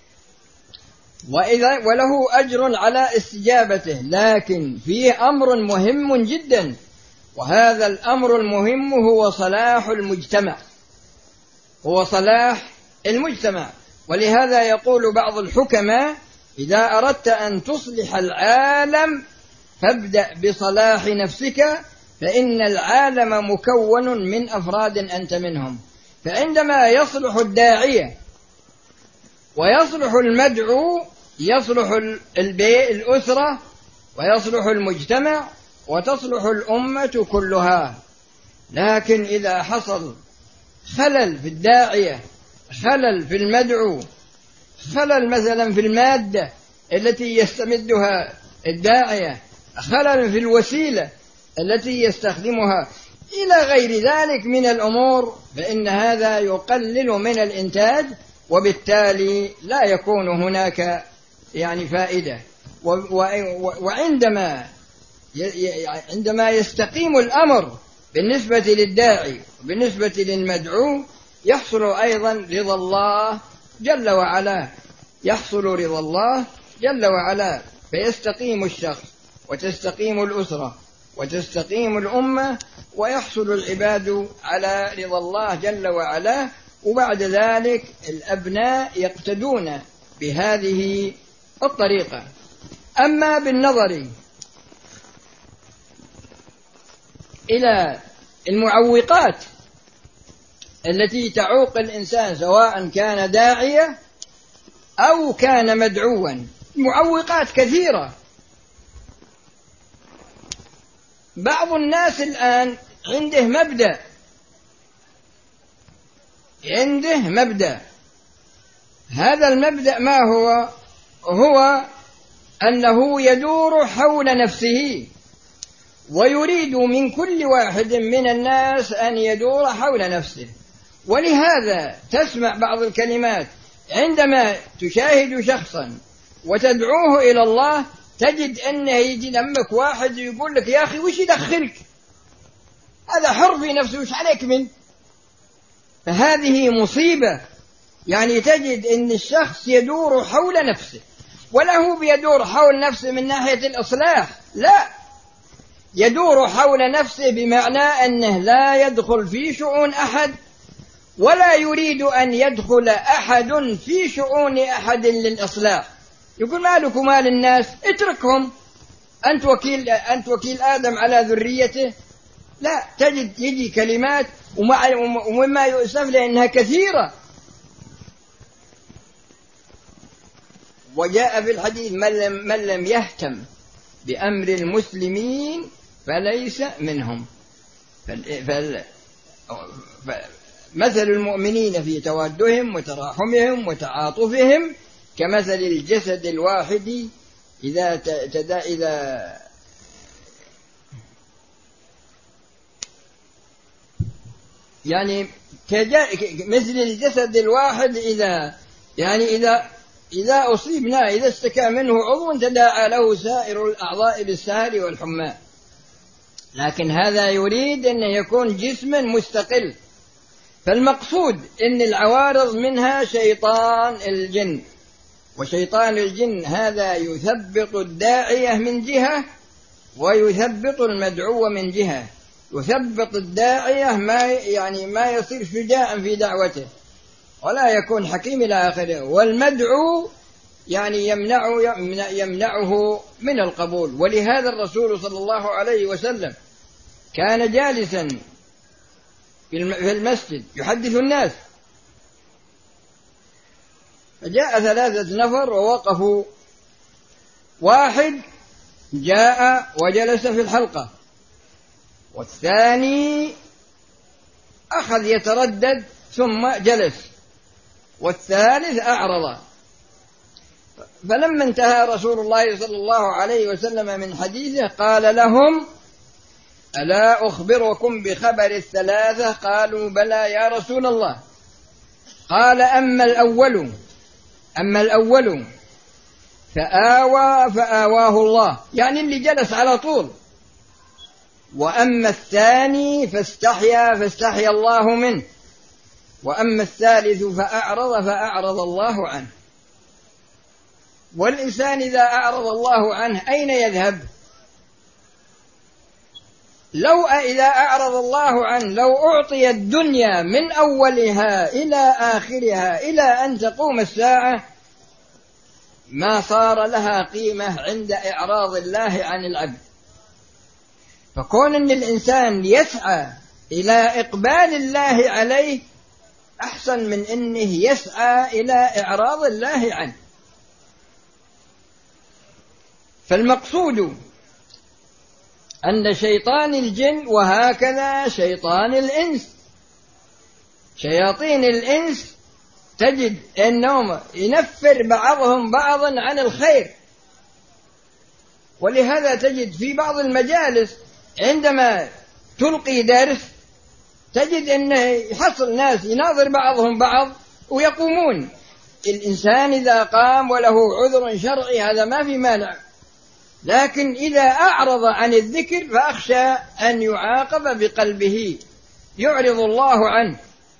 وإذا وله أجر على استجابته. لكن فيه أمر مهم جدا، وهذا الأمر المهم هو صلاح المجتمع، هو صلاح المجتمع. ولهذا يقول بعض الحكماء: إذا أردت أن تصلح العالم فابدأ بصلاح نفسك، فإن العالم مكون من أفراد أنت منهم. فعندما يصلح الداعية ويصلح المدعو يصلح الأسرة ويصلح المجتمع وتصلح الأمة كلها. لكن إذا حصل خلل في الداعية، خلل في المدعو، خلل مثلا في المادة التي يستمدها الداعية، خلل في الوسيلة التي يستخدمها، إلى غير ذلك من الأمور، فإن هذا يقلل من الإنتاج، وبالتالي لا يكون هناك يعني فائدة. وعندما عندما يستقيم الأمر بالنسبة للداعي وبالنسبة للمدعو يحصل أيضا رضا الله جل وعلا، يحصل رضا الله جل وعلا، فيستقيم الشخص وتستقيم الأسرة وتستقيم الأمة، ويحصل العباد على رضا الله جل وعلا. وبعد ذلك الأبناء يقتدون بهذه الطريقة. أما بالنظر إلى المعوقات التي تعوق الإنسان سواء كان داعية أو كان مدعوا، معوقات كثيرة. بعض الناس الآن عنده مبدأ عنده مبدأ هذا المبدأ ما هو؟ هو أنه يدور حول نفسه، ويريد من كل واحد من الناس أن يدور حول نفسه. ولهذا تسمع بعض الكلمات عندما تشاهد شخصا وتدعوه إلى الله تجد أنه يجي دمك واحد يقول لك يا أخي وش يدخلك، هذا حر في نفسه وش عليك منه. فهذه مصيبة، يعني تجد أن الشخص يدور حول نفسه، ولا هو بيدور حول نفسه من ناحية الإصلاح، لا، يدور حول نفسه بمعنى أنه لا يدخل في شؤون أحد، ولا يريد أن يدخل أحد في شؤون أحد للإصلاح. يقول مالك ومال الناس، اتركهم، أنت وكيل, أنت وكيل آدم على ذريته. لا، تجد يجي كلمات ومما يؤسف لأنها كثيرة. وجاء في الحديث من لم, من لم يهتم بأمر المسلمين فليس منهم. فال... مثل المؤمنين في توادهم وتراحمهم وتعاطفهم كمثل الجسد الواحد إذا تدا إذا يعني كجا... مثل الجسد الواحد إذا يعني إذا إذا أصيبنا إذا استكى منه عضو تداعى له سائر الأعضاء بالسهر والحمى. لكن هذا يريد أن يكون جسما مستقل. فالمقصود أن العوارض منها شيطان الجن، وشيطان الجن هذا يثبط الداعية من جهة ويثبط المدعو من جهة. يثبط الداعية ما يعني ما يصير شجاعا في دعوته ولا يكون حكيم إلى آخره، والمدعو يعني يمنعه يمنعه من القبول. ولهذا الرسول صلى الله عليه وسلم كان جالسا في المسجد يحدث الناس، فجاء ثلاثة نفر ووقفوا، واحد جاء وجلس في الحلقة، والثاني أخذ يتردد ثم جلس، والثالث أعرض. فلما انتهى رسول الله صلى الله عليه وسلم من حديثه قال لهم: ألا أخبركم بخبر الثلاثة؟ قالوا: بلى يا رسول الله. قال: أما الأول أما الأول فآوى فآواه الله، يعني اللي جلس على طول، وأما الثاني فاستحيا فاستحيا الله منه، وأما الثالث فأعرض فأعرض الله عنه. والإنسان إذا أعرض الله عنه أين يذهب؟ لو إذا أعرض الله عنه لو أعطي الدنيا من أولها إلى آخرها إلى أن تقوم الساعة ما صار لها قيمة عند إعراض الله عن العبد. فكون أن الإنسان يسعى إلى إقبال الله عليه أحسن من أنه يسعى إلى إعراض الله عنه. فالمقصود أن شيطان الجن وهكذا شيطان الإنس، شياطين الإنس تجد أنهم ينفر بعضهم بعضا عن الخير. ولهذا تجد في بعض المجالس عندما تلقي درس تجد أنه يحصل ناس يناظر بعضهم بعض ويقومون. الإنسان إذا قام وله عذر شرعي هذا ما في مانع، لكن إذا أعرض عن الذكر فأخشى أن يعاقب بقلبه يعرض الله عنه.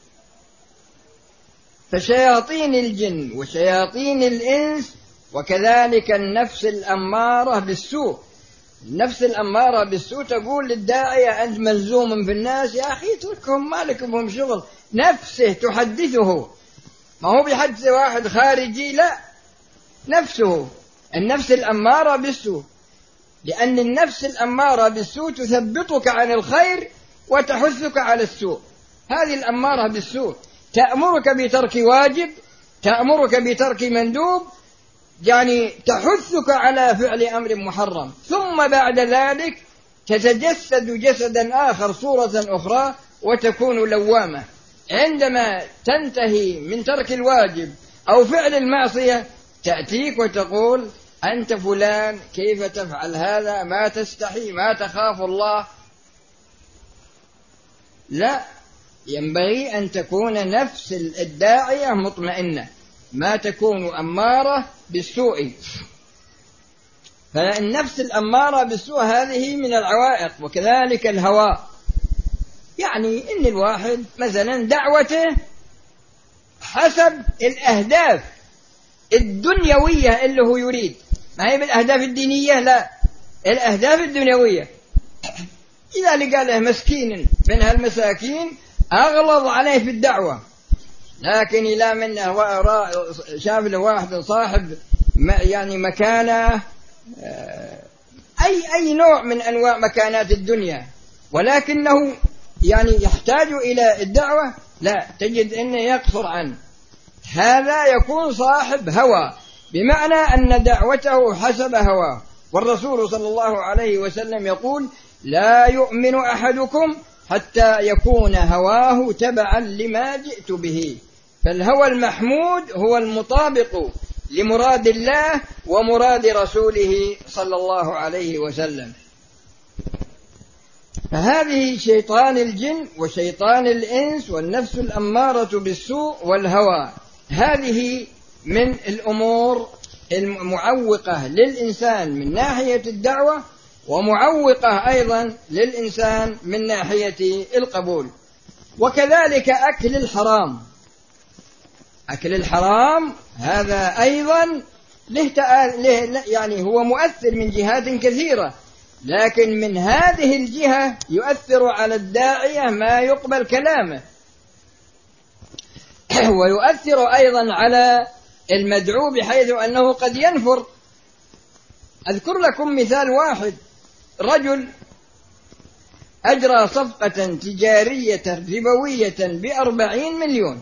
فشياطين الجن وشياطين الإنس وكذلك النفس الأمارة بالسوء. النفس الأمارة بالسوء تقول للداعية: أنت ملزوم في الناس، يا أخي اتركهم ما لك بهم شغل. نفسه تحدثه، ما هو بيحدث واحد خارجي، لا، نفسه النفس الأمارة بالسوء، لأن النفس الأمارة بالسوء تثبتك عن الخير وتحثك على السوء. هذه الأمارة بالسوء تأمرك بترك واجب، تأمرك بترك مندوب، يعني تحثك على فعل أمر محرم، ثم بعد ذلك تتجسد جسدا آخر صورة أخرى وتكون لوامة. عندما تنتهي من ترك الواجب أو فعل المعصية تأتيك وتقول: أنت فلان كيف تفعل هذا؟ ما تستحي؟ ما تخاف الله؟ لا، ينبغي أن تكون نفس الداعية مطمئنة، ما تكون أمارة بالسوء، فالنفس الأمارة بالسوء هذه من العوائق. وكذلك الهوى، يعني إن الواحد مثلا دعوته حسب الأهداف الدنيوية اللي هو يريد، ما هي بالأهداف الدينية، لا، الأهداف الدنيوية. إذا لقى له مسكين من هالمساكين أغلظ عليه في الدعوة، لكن إلى من شاف له واحد صاحب يعني مكانة، أي أي نوع من أنواع مكانات الدنيا، ولكنه يعني يحتاج إلى الدعوة، لا، تجد أنه يقصر عنه، هذا يكون صاحب هوى، بمعنى أن دعوته حسب هواه. والرسول صلى الله عليه وسلم يقول: لا يؤمن أحدكم حتى يكون هواه تبعا لما جئت به. فالهوى المحمود هو المطابق لمراد الله ومراد رسوله صلى الله عليه وسلم. فهذه شيطان الجن وشيطان الإنس والنفس الأمارة بالسوء والهوى، هذه من الأمور المعوقة للإنسان من ناحية الدعوة، ومعوقة أيضا للإنسان من ناحية القبول. وكذلك أكل الحرام، أكل الحرام هذا أيضا له يعني هو مؤثر من جهات كثيرة، لكن من هذه الجهة يؤثر على الداعية ما يقبل كلامه، ويؤثر أيضا على المدعو بحيث أنه قد ينفر. أذكر لكم مثال واحد: رجل أجرى صفقة تجارية ربوية بأربعين مليون،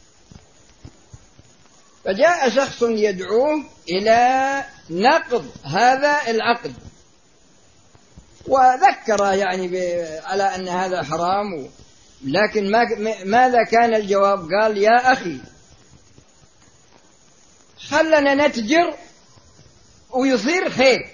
فجاء شخص يدعوه إلى نقض هذا العقد، وذكر يعني على أن هذا حرام، لكن ماذا كان الجواب؟ قال: يا أخي، خلنا نتجر ويصير خير.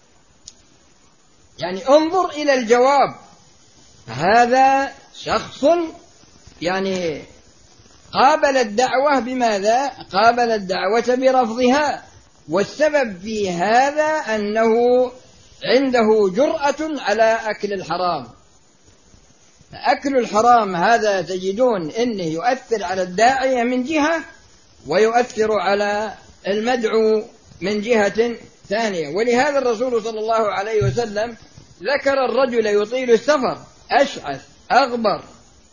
يعني انظر إلى الجواب، هذا شخص يعني قابل الدعوة بماذا؟ قابل الدعوة برفضها، والسبب في هذا أنه عنده جرأة على أكل الحرام. أكل الحرام هذا تجدون إنه يؤثر على الداعية من جهة، ويؤثر على المدعو من جهة ثانية. ولهذا الرسول صلى الله عليه وسلم ذكر الرجل يطيل السفر أشعث أغبر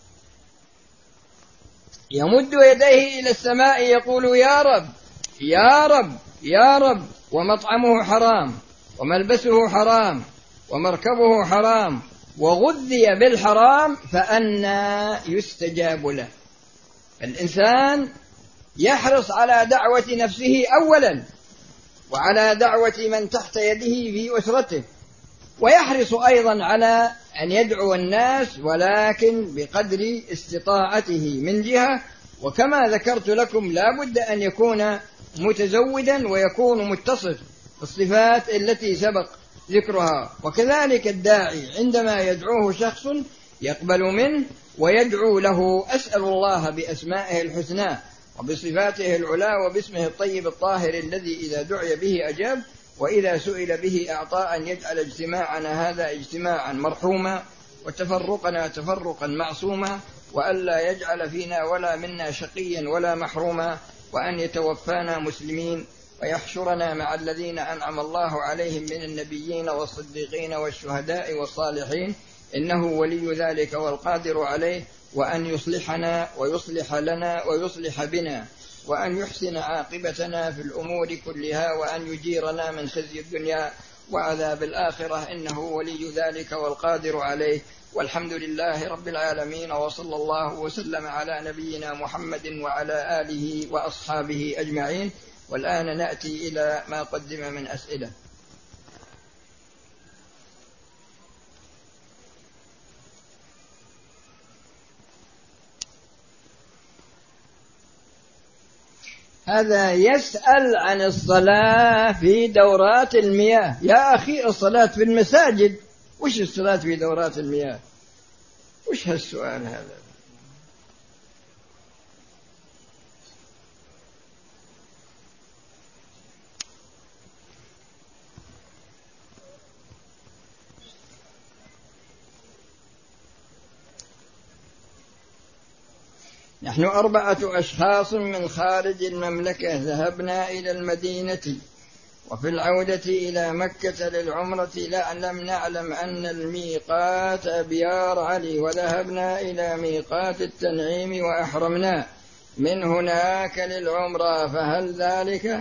يمد يديه إلى السماء يقول: يا رب يا رب يا رب، ومطعمه حرام وملبسه حرام ومركبه حرام وغذي بالحرام، فأنى يستجاب له. الإنسان يحرص على دعوة نفسه أولا، وعلى دعوة من تحت يده في أسرته، ويحرص أيضا على أن يدعو الناس، ولكن بقدر استطاعته من جهة. وكما ذكرت لكم لا بد أن يكون متزودا ويكون متصف بالصفات التي سبق ذكرها. وكذلك الداعي عندما يدعوه شخص يقبل منه ويدعو له: أسأل الله بأسمائه الحسنى وبصفاته العلى وباسمه الطيب الطاهر الذي إذا دعي به أجاب وإذا سئل به أعطى، أن يجعل اجتماعنا هذا اجتماعا مرحوما وتفرقنا تفرقا معصوما، وألا يجعل فينا ولا منا شقيا ولا محروما، وأن يتوفانا مسلمين ويحشرنا مع الذين أنعم الله عليهم من النبيين والصديقين والشهداء والصالحين، إنه ولي ذلك والقادر عليه، وأن يصلحنا ويصلح لنا ويصلح بنا، وأن يحسن عاقبتنا في الأمور كلها، وأن يجيرنا من خزي الدنيا وعذاب الآخرة، إنه ولي ذلك والقادر عليه. والحمد لله رب العالمين، وصلى الله وسلم على نبينا محمد وعلى آله وأصحابه أجمعين. والآن نأتي إلى ما قدم من أسئلة. هذا يسأل عن الصلاة في دورات المياه. يا أخي، الصلاة في المساجد، وش الصلاة في دورات المياه؟ وش هالسؤال هذا؟ نحن أربعة أشخاص من خارج المملكة ذهبنا إلى المدينة، وفي العودة إلى مكة للعمرة لا لم نعلم أن الميقات أبيار علي، وذهبنا إلى ميقات التنعيم وأحرمنا من هناك للعمرة، فهل ذلك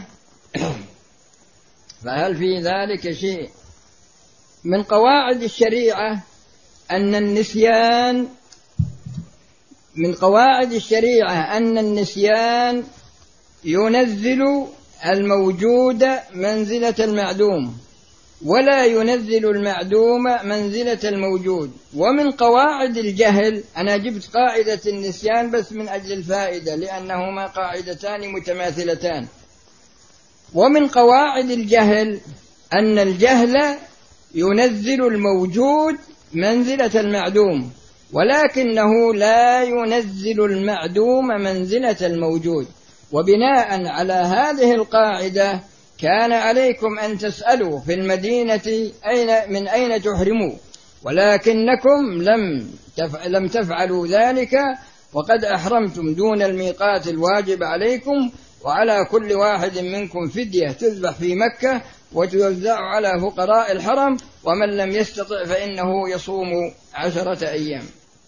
فهل في ذلك شيء؟ من قواعد الشريعة أن النسيان من قواعد الشريعة أن النسيان ينزل الموجود منزلة المعدوم، ولا ينزل المعدوم منزلة الموجود. ومن قواعد الجهل، أنا جبت قاعدة النسيان بس من أجل الفائدة لأنهما قاعدتان متماثلتان. ومن قواعد الجهل أن الجهل ينزل الموجود منزلة المعدوم، ولكنه لا ينزل المعدوم منزلة الموجود. وبناء على هذه القاعدة كان عليكم أن تسألوا في المدينة أين من أين تحرموا، ولكنكم لم لم تفعلوا ذلك، وقد أحرمتم دون الميقات الواجب عليكم. وعلى كل واحد منكم فدية تذبح في مكة وتوزع على فقراء الحرم، ومن لم يستطع فإنه يصوم عشرة أيام.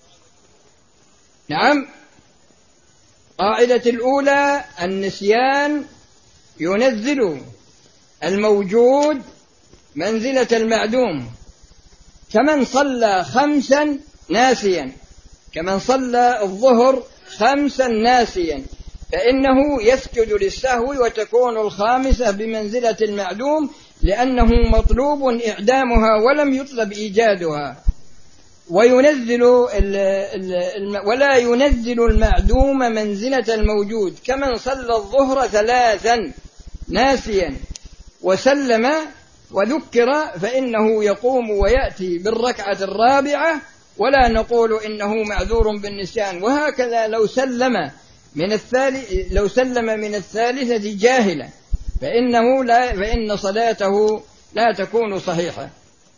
نعم، قاعدة الأولى النسيان ينزل الموجود منزلة المعدوم، كمن صلى خمسا ناسيا كمن صلى الظهر خمسا ناسيا فإنه يسجد للسهو، وتكون الخامسة بمنزلة المعدوم، لأنه مطلوب إعدامها ولم يطلب إيجادها. وينزل ال ال ولا ينزل المعدوم منزلة الموجود، كمن صلى الظهر ثلاثا ناسيا وسلم وذكر فإنه يقوم ويأتي بالركعة الرابعة، ولا نقول إنه معذور بالنسيان. وهكذا لو سلم من الثالث لو سلم من الثالثة جاهلا فإنه لا فإن صلاته لا تكون صحيحة.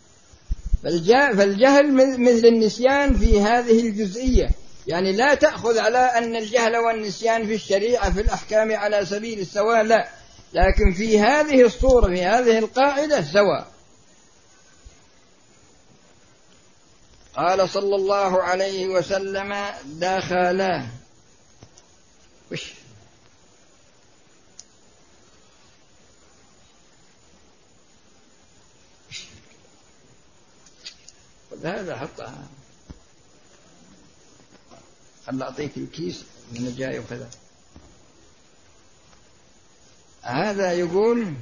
فالجهل مثل النسيان في هذه الجزئية، يعني لا تأخذ على أن الجهل والنسيان في الشريعة في الأحكام على سبيل السواء، لا، لكن في هذه الصورة في هذه القاعدة سواء. قال صلى الله عليه وسلم دخلا وش هذا حطها، خل أعطيك الكيس من جاي وكذا. هذا يقول،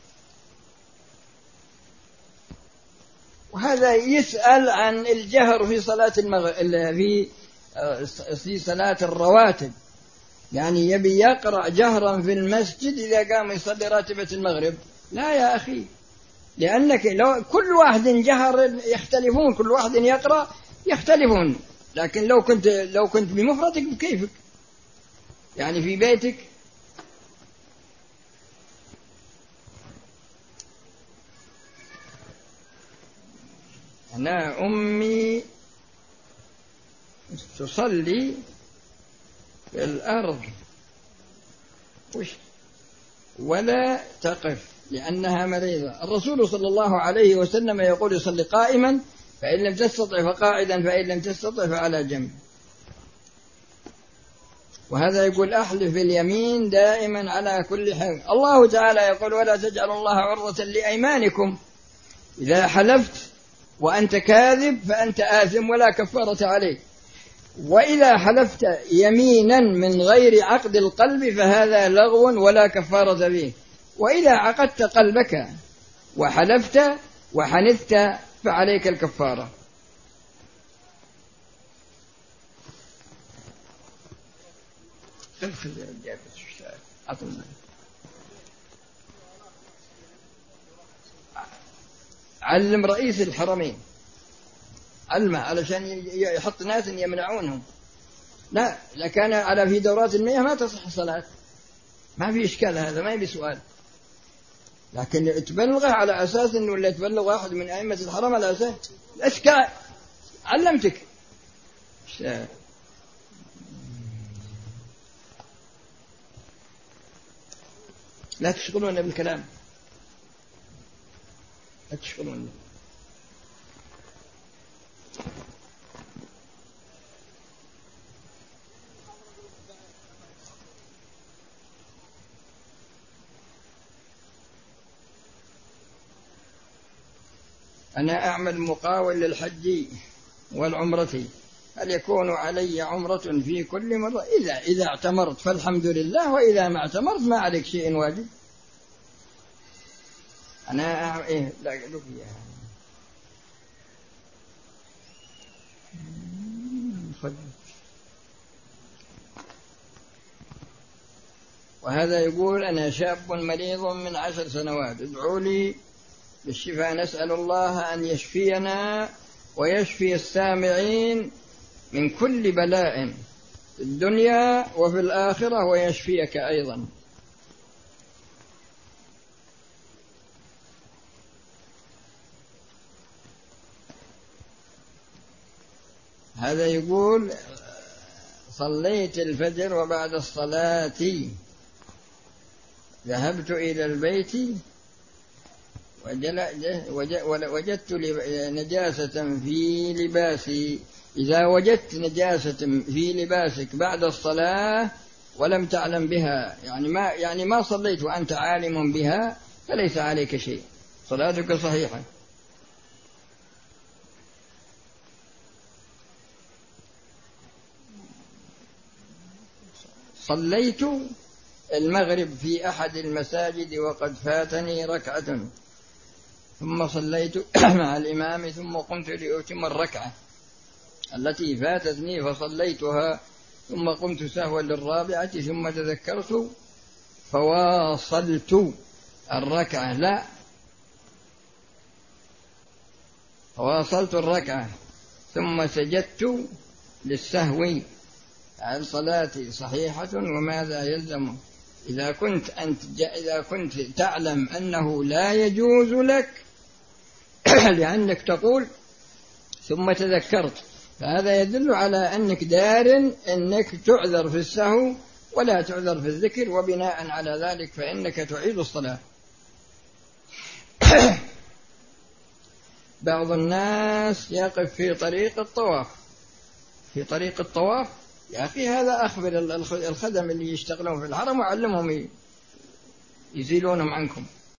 وهذا يسأل عن الجهر في صلاة المغرب في في صلاة الرواتب، يعني يبي يقرأ جهرا في المسجد إذا قام يصلي راتبة المغرب. لا يا أخي، لأنك لو كل واحد جهر يختلفون، كل واحد يقرأ يختلفون، لكن لو كنت لو كنت بمفردك بكيفك، يعني في بيتك. أنا أمي تصلي في الأرض ولا تقف لأنها مريضة. الرسول صلى الله عليه وسلم يقول يصلي قائما، فإن لم تستطع فقاعدا، فإن لم تستطع فعلى جنب. وهذا يقول أحلف اليمين دائما على كل حال. الله تعالى يقول ولا تجعلوا الله عرضة لأيمانكم، إذا حلفت وأنت كاذب فأنت آثم ولا كفارة عليك. وإذا حلفت يمينا من غير عقد القلب فهذا لغو ولا كفارة به. وإذا عقدت قلبك وحلفت وحنثت فعليك الكفارة. علم رئيس الحرمين، علمه علشان يحط ناس يمنعونهم. لا، لكان على في دورات المياه ما تصح الصلاة، ما في إشكال، هذا ما يبي سؤال. لكن تبلغه على أساس إنه اللي تبلغ واحد من أئمة الحرم على أساس إشكال. علمتك لا تشغلون بالكلام، لا تشغلون. أنا أعمل مقاول للحج والعمرة، هل يكون علي عمرة في كل مرة؟ إذا إذا اعتمرت فالحمد لله، وإذا ما اعتمرت ما عليك شيء واجب. أنا أعمل إيه لا قلت فيها. وهذا يقول أنا شاب مريض من عشر سنوات، ادعوا لي بالشفاء، نسأل الله أن يشفينا ويشفي السامعين من كل بلاء في الدنيا وفي الآخرة، ويشفيك أيضا. هذا يقول صليت الفجر وبعد الصلاة ذهبت إلى البيت وجدت نجاسة في لباسي. إذا وجدت نجاسة في لباسك بعد الصلاة ولم تعلم بها، يعني ما يعني ما صليت وأنت عالم بها، فليس عليك شيء، صلاتك صحيحة. صليت المغرب في أحد المساجد وقد فاتني ركعة، ثم صليت مع الإمام ثم قمت لأتم الركعة التي فاتتني فصليتها، ثم قمت سهوا للرابعة ثم تذكرت فواصلت الركعة، لا فواصلت الركعة ثم سجدت للسهو. هل صلاتي صحيحة وماذا يلزم؟ إذا كنت أنت إذا كنت تعلم أنه لا يجوز لك لأنك تقول ثم تذكرت، فهذا يدل على أنك دار أنك تعذر في السهو ولا تعذر في الذكر، وبناء على ذلك فإنك تعيد الصلاة. بعض الناس يقف في طريق الطواف في طريق الطواف يا أخي هذا أخبر الخدم اللي يشتغلون في الحرم وعلمهم يزيلونهم عنكم.